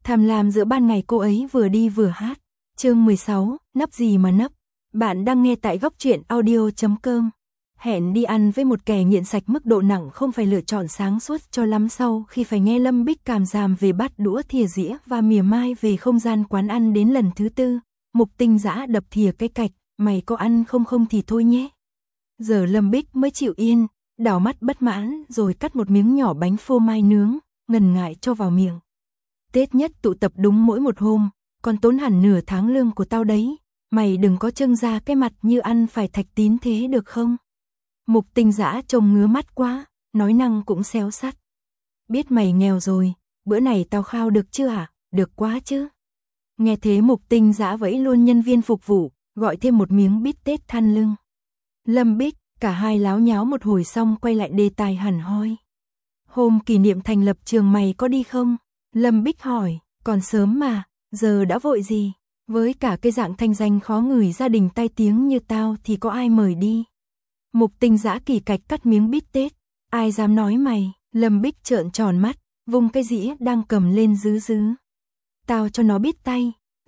Tham lam giữa ban ngày cô ấy vừa đi vừa hát. Chương 16, nấp gì mà nấp. Bạn đang nghe tại góc truyện audio.com. Hẹn đi ăn với một kẻ nghiện sạch mức độ nặng không phải lựa chọn sáng suốt cho lắm sau khi phải nghe Lâm Bích cảm giảm về bát đũa thìa dĩa và mỉa mai về không gian quán ăn đến lần thứ tư. Mục Tinh Dã đập thìa cái cạch, mày có ăn không thì thôi nhé. Giờ Lâm Bích mới chịu yên, đảo mắt bất mãn rồi cắt một miếng nhỏ bánh phô mai nướng, ngần ngại cho vào miệng. Tết nhất tụ tập đúng mỗi một hôm, còn tốn hẳn nửa tháng lương của tao đấy, mày đừng có trưng ra cái mặt như ăn phải thạch tín thế được không? Mục Tinh Dã trông ngứa mắt quá, nói năng cũng xéo sắt. Biết mày nghèo rồi, bữa này tao khao được chưa hả? Được quá chứ. Nghe thế Mục Tinh Dã vẫy luôn nhân viên phục vụ, gọi thêm một miếng bít tết than lưng. Lâm Bích, cả hai láo nháo một hồi xong quay lại đề tài hẳn hoi. Hôm kỷ niệm thành lập trường mày có đi không? Lâm Bích hỏi, còn sớm mà, giờ đã vội gì? Với cả cái dạng thanh danh khó ngửi gia đình tai tiếng như tao thì có ai mời đi? Mục Tinh Dã kỳ cạch cắt miếng bít tết, ai dám nói mày? Lâm Bích trợn tròn mắt, vung cái dĩa đang cầm lên dứ. Tao cho nó biết tay,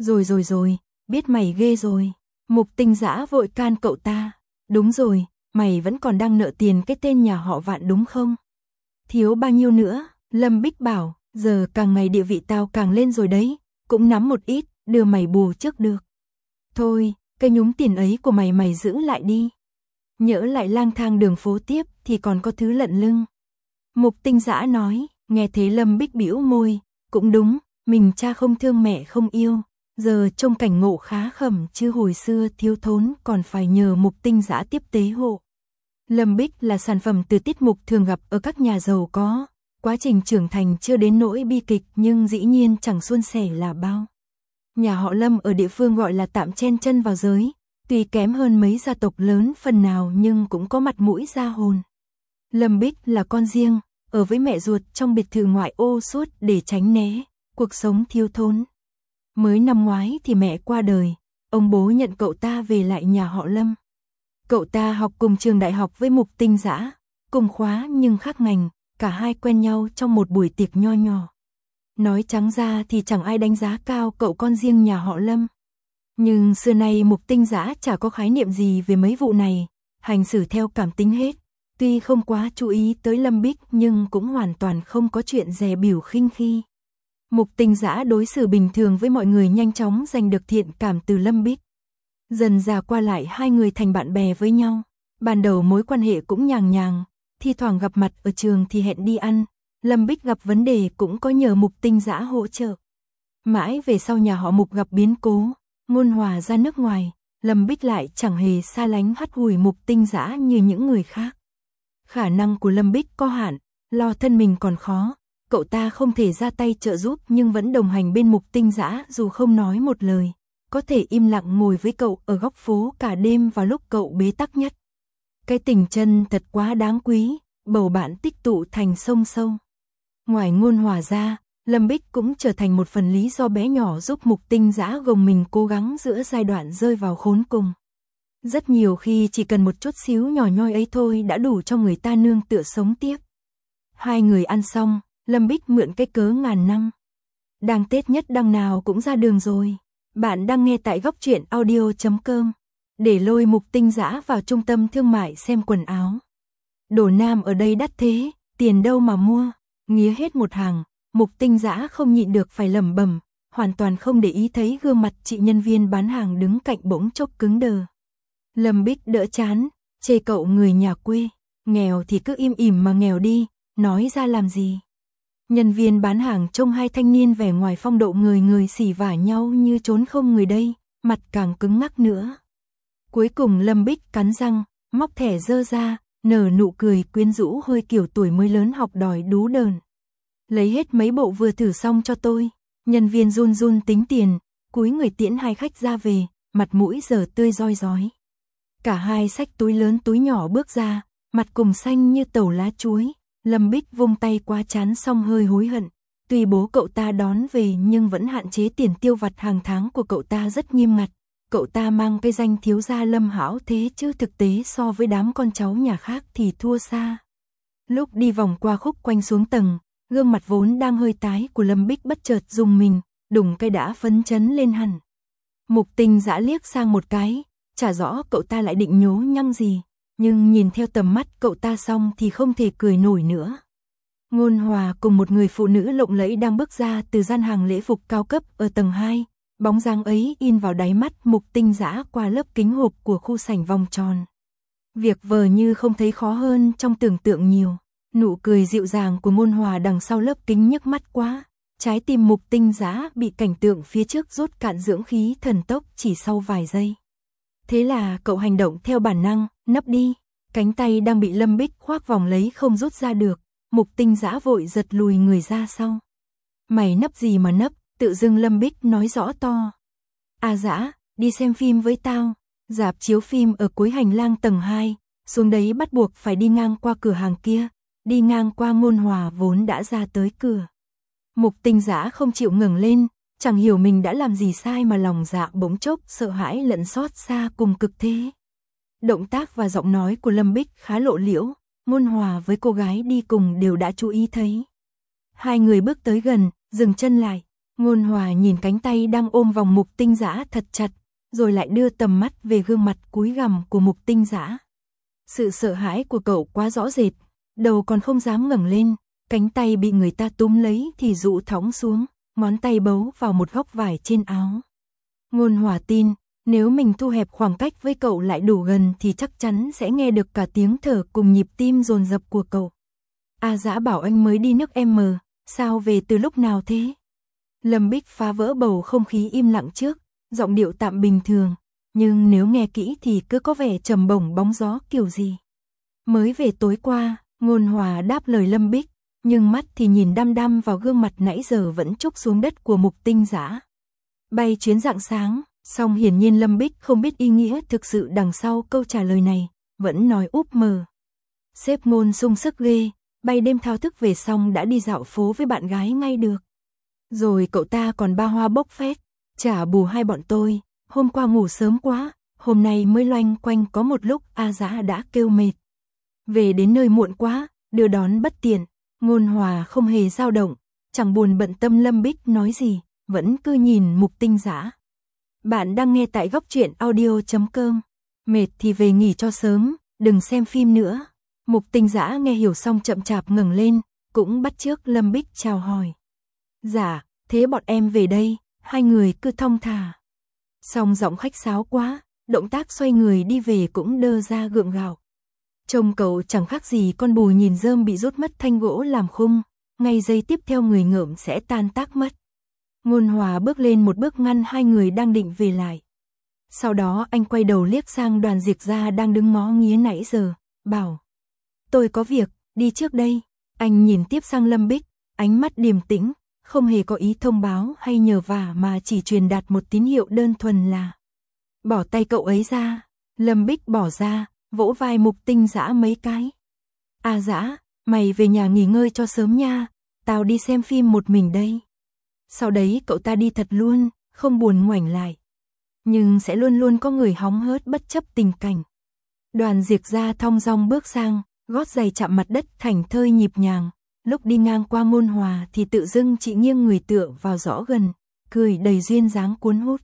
rồi, biết mày ghê rồi. Mục Tinh Dã vội can cậu ta, đúng rồi, mày vẫn còn đang nợ tiền cái tên nhà họ Vạn đúng không? Thiếu bao nhiêu nữa? Lâm Bích bảo, giờ càng ngày địa vị tao càng lên rồi đấy, cũng nắm một ít, đưa mày bù trước được. Thôi, cái nhúng tiền ấy của mày giữ lại đi. Nhỡ lại lang thang đường phố tiếp thì còn có thứ lận lưng. Mục Tinh Dã nói, nghe thế Lâm Bích bĩu môi, cũng đúng, mình cha không thương mẹ không yêu, giờ trông cảnh ngộ khá khẩm chứ hồi xưa thiếu thốn còn phải nhờ Mục Tinh Dã tiếp tế hộ. Lâm Bích là sản phẩm từ tiết mục thường gặp ở các nhà giàu có, quá trình trưởng thành chưa đến nỗi bi kịch nhưng dĩ nhiên chẳng suôn sẻ là bao. Nhà họ Lâm ở địa phương gọi là tạm chen chân vào giới, tuy kém hơn mấy gia tộc lớn phần nào nhưng cũng có mặt mũi ra hồn. Lâm Bích là con riêng, ở với mẹ ruột trong biệt thự ngoại ô suốt để tránh né cuộc sống thiếu thốn. Mới năm ngoái thì mẹ qua đời, ông bố nhận cậu ta về lại nhà họ Lâm. Cậu ta học cùng trường đại học với Mục Tinh Dã, cùng khóa nhưng khác ngành, cả hai quen nhau trong một buổi tiệc nho nhỏ. Nói trắng ra thì chẳng ai đánh giá cao cậu con riêng nhà họ Lâm. Nhưng xưa nay Mục Tinh Dã chả có khái niệm gì về mấy vụ này, hành xử theo cảm tính hết. Tuy không quá chú ý tới Lâm Bích nhưng cũng hoàn toàn không có chuyện dè bỉu khinh khi. Mục Tinh Dã đối xử bình thường với mọi người, nhanh chóng giành được thiện cảm từ Lâm Bích. Dần dà qua lại hai người thành bạn bè với nhau. Ban đầu mối quan hệ cũng nhàng, thi thoảng gặp mặt ở trường thì hẹn đi ăn. Lâm Bích gặp vấn đề cũng có nhờ Mục Tinh Dã hỗ trợ. Mãi về sau nhà họ Mục gặp biến cố, ngôn hòa ra nước ngoài, Lâm Bích lại chẳng hề xa lánh hắt hủi Mục Tinh Dã như những người khác. Khả năng của Lâm Bích có hạn, lo thân mình còn khó, cậu ta không thể ra tay trợ giúp nhưng vẫn đồng hành bên Mục Tinh Dã dù không nói một lời, có thể im lặng ngồi với cậu ở góc phố cả đêm vào lúc cậu bế tắc nhất. Cái tình chân thật quá đáng quý, bầu bạn tích tụ thành sông sâu. Ngoài ngôn hòa ra, Lâm Bích cũng trở thành một phần lý do bé nhỏ giúp Mục Tinh Dã gồng mình cố gắng giữa giai đoạn rơi vào khốn cùng. Rất nhiều khi chỉ cần một chút xíu nhỏ nhoi ấy thôi đã đủ cho người ta nương tựa sống tiếp. Hai người ăn xong, Lâm Bích mượn cái cớ ngàn năm. Đang Tết nhất đằng nào cũng ra đường rồi. Bạn đang nghe tại góc truyện audio.com. Để lôi Mục Tinh Dã vào trung tâm thương mại xem quần áo. Đồ nam ở đây đắt thế, tiền đâu mà mua. Nghía hết một hàng, Mục Tinh Dã không nhịn được phải lẩm bẩm, hoàn toàn không để ý thấy gương mặt chị nhân viên bán hàng đứng cạnh bỗng chốc cứng đờ. Lâm Bích đỡ chán, chê cậu người nhà quê, nghèo thì cứ im ỉm mà nghèo đi, nói ra làm gì. Nhân viên bán hàng trông hai thanh niên vẻ ngoài phong độ người xỉ vả nhau như trốn không người đây, mặt càng cứng ngắc nữa. Cuối cùng Lâm Bích cắn răng, móc thẻ dơ ra, nở nụ cười quyến rũ hơi kiểu tuổi mới lớn học đòi đú đờn. Lấy hết mấy bộ vừa thử xong cho tôi. Nhân viên run tính tiền, cúi người tiễn hai khách ra về, mặt mũi giờ tươi roi rói. Cả hai xách túi lớn túi nhỏ bước ra, mặt cùng xanh như tàu lá chuối. Lâm Bích vung tay qua trán xong hơi hối hận. Tuy bố cậu ta đón về nhưng vẫn hạn chế tiền tiêu vặt hàng tháng của cậu ta rất nghiêm ngặt. Cậu ta mang cái danh thiếu gia Lâm Hảo thế chứ thực tế so với đám con cháu nhà khác thì thua xa. Lúc đi vòng qua khúc quanh xuống tầng, Gương mặt vốn đang hơi tái của Lâm Bích bất chợt rùng mình, đùng cái đã phấn chấn lên hẳn. Mục Tinh Dã liếc sang một cái, chả rõ cậu ta lại định nhố nhăng gì, nhưng nhìn theo tầm mắt cậu ta xong thì không thể cười nổi nữa. Ngôn Hòa cùng một người phụ nữ lộng lẫy đang bước ra từ gian hàng lễ phục cao cấp ở tầng 2, bóng dáng ấy in vào đáy mắt Mục Tinh Dã qua lớp kính hộp của khu sảnh vòng tròn. Việc vờ như không thấy khó hơn trong tưởng tượng nhiều, nụ cười dịu dàng của Ngôn Hòa đằng sau lớp kính nhức mắt quá, trái tim Mục Tinh Dã bị cảnh tượng phía trước rút cạn dưỡng khí thần tốc chỉ sau vài giây. Thế là cậu hành động theo bản năng, nấp đi, cánh tay đang bị Lâm Bích khoác vòng lấy không rút ra được, Mục Tinh Dã vội giật lùi người ra sau. Mày nấp gì mà nấp, tự dưng Lâm Bích nói rõ to. À Dã, đi xem phim với tao, rạp chiếu phim ở cuối hành lang tầng 2, xuống đấy bắt buộc phải đi ngang qua cửa hàng kia, đi ngang qua Ngôn Hòa vốn đã ra tới cửa. Mục Tinh Dã không chịu ngẩng lên, chẳng hiểu mình đã làm gì sai mà lòng dạ bỗng chốc sợ hãi lẫn xót xa cùng cực thế. Động tác và giọng nói của Lâm Bích khá lộ liễu, Ngôn Hòa với cô gái đi cùng đều đã chú ý thấy. Hai người bước tới gần, dừng chân lại, Ngôn Hòa nhìn cánh tay đang ôm vòng Mục Tinh Dã thật chặt, rồi lại đưa tầm mắt về gương mặt cúi gằm của Mục Tinh Dã. Sự sợ hãi của cậu quá rõ rệt, đầu còn không dám ngẩng lên, cánh tay bị người ta túm lấy thì rũ thõng xuống, ngón tay bấu vào một góc vải trên áo. Ngôn Hòa tin, nếu mình thu hẹp khoảng cách với cậu lại đủ gần thì chắc chắn sẽ nghe được cả tiếng thở cùng nhịp tim dồn dập của cậu. A Dã bảo anh mới đi nước M, sao về từ lúc nào thế? Lâm Bích phá vỡ bầu không khí im lặng trước, giọng điệu tạm bình thường, nhưng nếu nghe kỹ thì cứ có vẻ trầm bổng bóng gió kiểu gì. Mới về tối qua, Ngôn Hòa đáp lời Lâm Bích, nhưng mắt thì nhìn đăm đăm vào gương mặt nãy giờ vẫn trúc xuống đất của Mục Tinh Dã. Bay chuyến rạng sáng, song hiển nhiên Lâm Bích không biết ý nghĩa thực sự đằng sau câu trả lời này, vẫn nói úp mờ. Sếp Ngôn sung sức ghê, bay đêm thao thức về xong đã đi dạo phố với bạn gái ngay được. Rồi cậu ta còn ba hoa bốc phét, trả bù hai bọn tôi, hôm qua ngủ sớm quá, hôm nay mới loanh quanh có một lúc A Dã đã kêu mệt. Về đến nơi muộn quá, đưa đón bất tiện, Ngôn Hòa không hề dao động, chẳng buồn bận tâm Lâm Bích nói gì, vẫn cứ nhìn Mục Tinh Dã. Bạn đang nghe tại Góc Truyện Audio.com. Mệt thì về nghỉ cho sớm, đừng xem phim nữa. Mục Tinh Dã nghe hiểu xong chậm chạp ngẩng lên, cũng bắt chước Lâm Bích chào hỏi. Dạ, thế bọn em về đây, hai người cứ thong thả. Song giọng khách sáo quá, động tác xoay người đi về cũng đơ ra gượng gạo. Trông cậu chẳng khác gì con bù nhìn rơm bị rút mất thanh gỗ làm khung, ngay giây tiếp theo người ngợm sẽ tan tác mất. Ngôn Hòa bước lên một bước ngăn hai người đang định về lại. Sau đó anh quay đầu liếc sang Đoàn Diệc Gia đang đứng ngó nghía nãy giờ, bảo. Tôi có việc, đi trước đây. Anh nhìn tiếp sang Lâm Bích, ánh mắt điềm tĩnh, không hề có ý thông báo hay nhờ vả mà chỉ truyền đạt một tín hiệu đơn thuần là. Bỏ tay cậu ấy ra, Lâm Bích bỏ ra, vỗ vai Mục Tinh Dã mấy cái. À Dã, mày về nhà nghỉ ngơi cho sớm nha, tao đi xem phim một mình đây. Sau đấy cậu ta đi thật luôn, không buồn ngoảnh lại. Nhưng sẽ luôn luôn có người hóng hớt bất chấp tình cảnh. Đoàn Diệc Gia thong dong bước sang, gót giày chạm mặt đất thảnh thơi nhịp nhàng. Lúc đi ngang qua Ngôn Hòa thì tự dưng chị nghiêng người tựa vào giõ gần, cười đầy duyên dáng cuốn hút.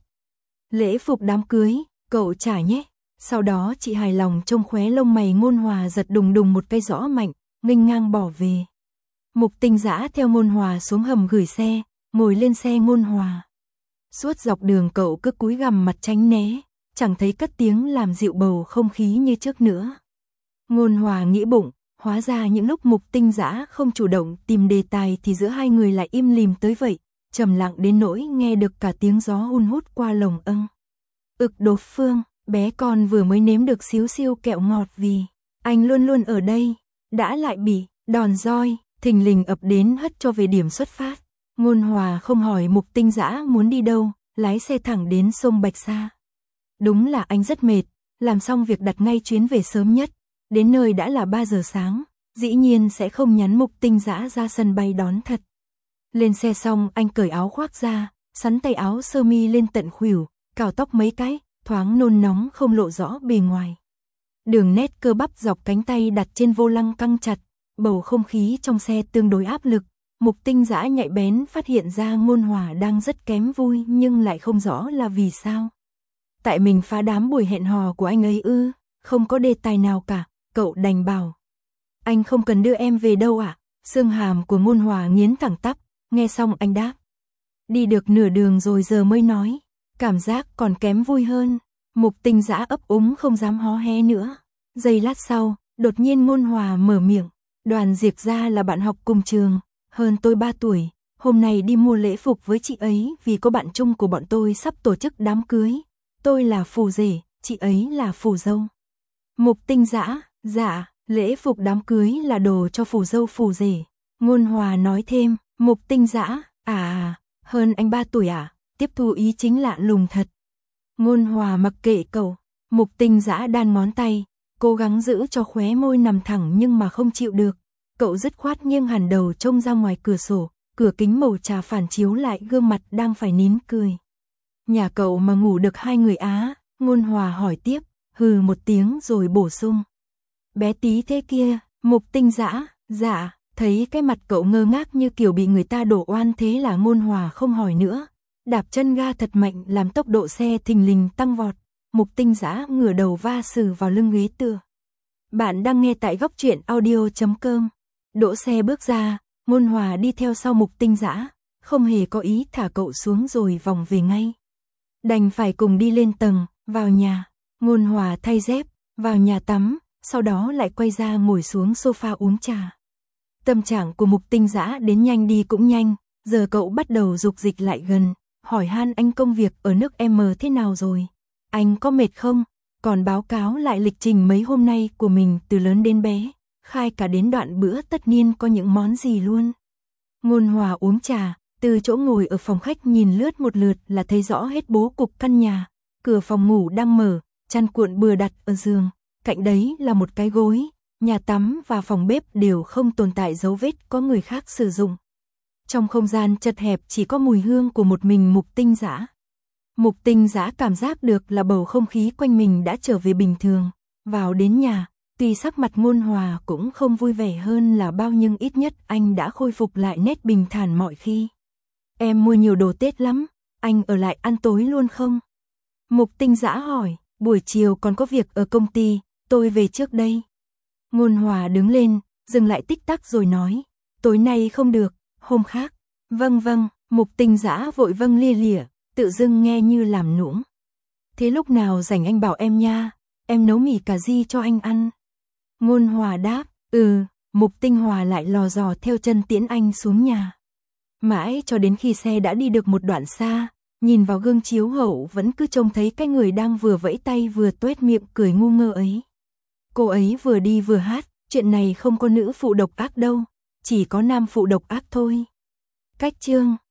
Lễ phục đám cưới, cậu trả nhé. Sau đó chị hài lòng trông khóe lông mày Ngôn Hòa giật đùng đùng một cây giõ mạnh, nghênh ngang bỏ về. Mục Tinh Dã theo Ngôn Hòa xuống hầm gửi xe, ngồi lên xe Ngôn Hòa. Suốt dọc đường cậu cứ cúi gằm mặt tránh né, chẳng thấy cất tiếng làm dịu bầu không khí như trước nữa. Ngôn Hòa nghĩ bụng, hóa ra những lúc Mục Tinh Dã không chủ động tìm đề tài thì giữa hai người lại im lìm tới vậy, trầm lặng đến nỗi nghe được cả tiếng gió hun hút qua lồng âng. Đột Phương, bé con vừa mới nếm được xíu xiu kẹo ngọt vì anh luôn luôn ở đây, đã lại bị đòn roi thình lình ập đến hất cho về điểm xuất phát. Ngôn Hòa không hỏi Mục Tinh Dã muốn đi đâu, lái xe thẳng đến sông Bạch Sa. Đúng là anh rất mệt, làm xong việc đặt ngay chuyến về sớm nhất, đến nơi đã là 3 giờ sáng, dĩ nhiên sẽ không nhắn Mục Tinh Dã ra sân bay đón thật. Lên xe xong anh cởi áo khoác ra, sắn tay áo sơ mi lên tận khuỷu, cào tóc mấy cái, thoáng nôn nóng không lộ rõ bề ngoài. Đường nét cơ bắp dọc cánh tay đặt trên vô lăng căng chặt, bầu không khí trong xe tương đối áp lực, Mục Tinh Dã nhạy bén phát hiện ra Ngôn Hòa đang rất kém vui nhưng lại không rõ là vì sao. Tại mình phá đám buổi hẹn hò của anh ấy ư? Không có đề tài nào cả, cậu đành bảo. Anh không cần đưa em về đâu ạ? Xương hàm của Ngôn Hòa nghiến thẳng tắp, nghe xong anh đáp. Đi được nửa đường rồi giờ mới nói, cảm giác còn kém vui hơn. Mục Tinh Dã ấp úng không dám hó hé nữa. Giây lát sau, đột nhiên Ngôn Hòa mở miệng. Đoàn Diệp Gia là bạn học cùng trường, hơn tôi 3 tuổi. Hôm nay đi mua lễ phục với chị ấy vì có bạn chung của bọn tôi sắp tổ chức đám cưới. Tôi là phù rể, chị ấy là phù dâu. Mục Tinh Dã, dạ, lễ phục đám cưới là đồ cho phù dâu phù rể. Ngôn Hòa nói thêm, Mục Tinh Dã, hơn anh 3 tuổi à, tiếp thu ý chính lạ lùng thật. Ngôn Hòa mặc kệ cậu, Mục Tinh Dã đan ngón tay, cố gắng giữ cho khóe môi nằm thẳng nhưng mà không chịu được. Cậu dứt khoát nghiêng hẳn đầu trông ra ngoài cửa sổ, cửa kính màu trà phản chiếu lại gương mặt đang phải nín cười. Nhà cậu mà ngủ được 2 người á? Ngôn Hòa hỏi tiếp, hừ một tiếng rồi bổ sung. Bé tí thế kia, Mục Tinh Dã, dạ, thấy cái mặt cậu ngơ ngác như kiểu bị người ta đổ oan thế là Ngôn Hòa không hỏi nữa. Đạp chân ga thật mạnh làm tốc độ xe thình lình tăng vọt. Mục Tinh Dã ngửa đầu va sừ vào lưng ghế tựa. Bạn đang nghe tại góc truyện audio.com. Đỗ xe bước ra, Ngôn Hòa đi theo sau Mục Tinh Dã, không hề có ý thả cậu xuống rồi vòng về ngay. Đành phải cùng đi lên tầng, vào nhà. Ngôn Hòa thay dép, vào nhà tắm, sau đó lại quay ra ngồi xuống sofa uống trà. Tâm trạng của Mục Tinh Dã đến nhanh đi cũng nhanh, giờ cậu bắt đầu dục dịch lại gần, hỏi han anh công việc ở nước M thế nào rồi? Anh có mệt không? Còn báo cáo lại lịch trình mấy hôm nay của mình từ lớn đến bé, khai cả đến đoạn bữa tất niên có những món gì luôn. Ngôn Hòa uống trà, từ chỗ ngồi ở phòng khách nhìn lướt một lượt là thấy rõ hết bố cục căn nhà. Cửa phòng ngủ đang mở, chăn cuộn bừa đặt ở giường, cạnh đấy là một cái gối, nhà tắm và phòng bếp đều không tồn tại dấu vết có người khác sử dụng. Trong không gian chật hẹp chỉ có mùi hương của một mình Mục Tinh Dã. Mục Tinh Dã cảm giác được là bầu không khí quanh mình đã trở về bình thường. Vào đến nhà, tuy sắc mặt Ngôn Hòa cũng không vui vẻ hơn là bao nhưng ít nhất anh đã khôi phục lại nét bình thản mọi khi. Em mua nhiều đồ Tết lắm, anh ở lại ăn tối luôn không? Mục Tinh Dã hỏi, buổi chiều còn có việc ở công ty, tôi về trước đây. Ngôn Hòa đứng lên, dừng lại tích tắc rồi nói, tối nay không được, hôm khác. Vâng, Mục Tinh Dã vội vâng lia lịa, tự dưng nghe như làm nũng. Thế lúc nào rảnh anh bảo em nha, em nấu mì cà ri cho anh ăn. Ngôn Hòa đáp, Mục Tinh Hòa lại lò dò theo chân tiễn anh xuống nhà. Mãi cho đến khi xe đã đi được một đoạn xa, nhìn vào gương chiếu hậu vẫn cứ trông thấy cái người đang vừa vẫy tay vừa tuét miệng cười ngu ngơ ấy. Cô ấy vừa đi vừa hát, chuyện này không có nữ phụ độc ác đâu, chỉ có nam phụ độc ác thôi. Cách chương